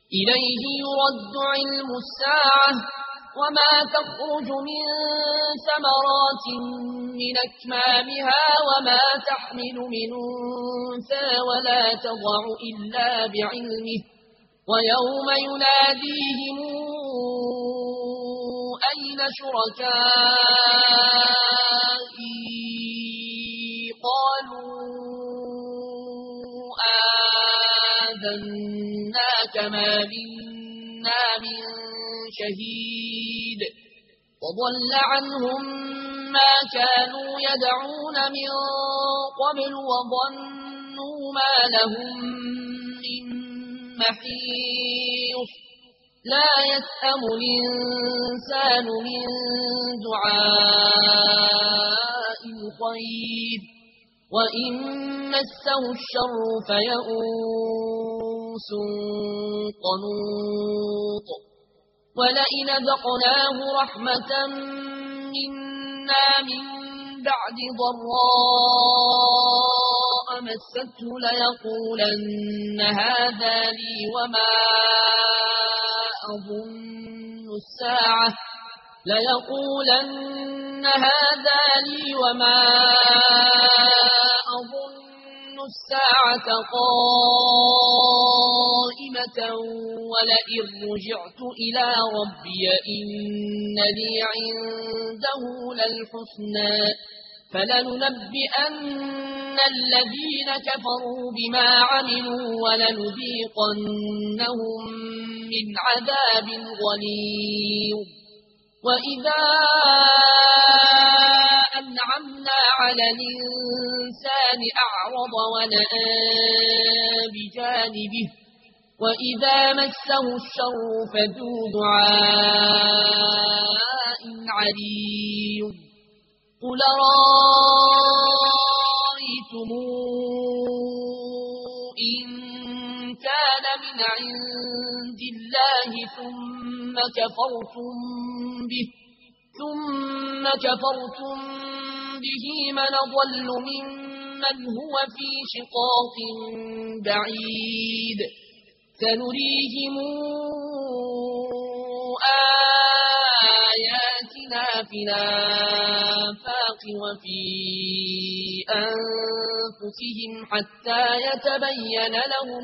إليه يرد علم الساعة وما تخرج من ثمرات من أكمامها وما تحمل من أنثى ولا تضع إلا بعلمه ويوم يناديهم أين شركائي قالوا آذناك ما منا من شهيد وضل عنهم ما كانوا يدعون من قبل وظنوا ما لهم من محيص لا يسأم الإنسان من دعاء الخير وإن مسه الشر فيئوس قنوط ولئن ذقناه رحمة منا من بعد ضراء مسته ليقولن هذا لي وما أظن الساعة قائمة ولئن رجعت إلى ربي إن لي عنده للحسنى فلننبئن الذين كفروا بما عملوا ولنذيقنهم من عذاب غليظ وإذا أنعمنا على الإنسان أعرض ونأى بجانبه وإذا مسه الشر فذو دعاء عريض قل رأيتم إن كان من عند الله ثم كفرتم به من ضل ممن هو في شقاق بعيد سنريهم آياتنا في الآفاق وفي أنفسهم حتى يتبين لهم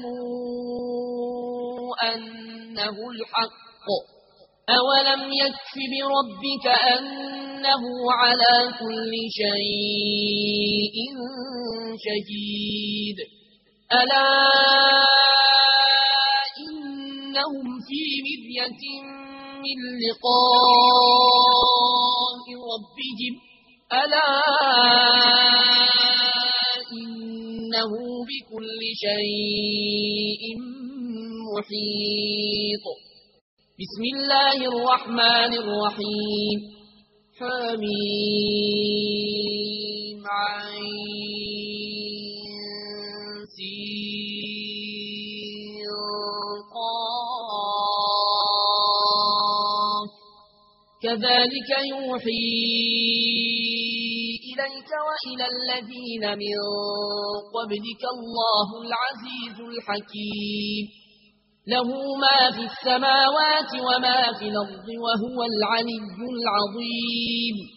أنه الحق أولم يكف بربك أنه على كل شيء شهيد ألا إنهم في مرية من لقاء ربهم ألا إنه بكل شيء محيط بسم الله الرحمن الرحيم حميم عين سين قاف كذلك يوحي إليك وإلى الذين من قبلك الله العزيز الحكيم له ما في السماوات وما في الأرض وهو العلي العظيم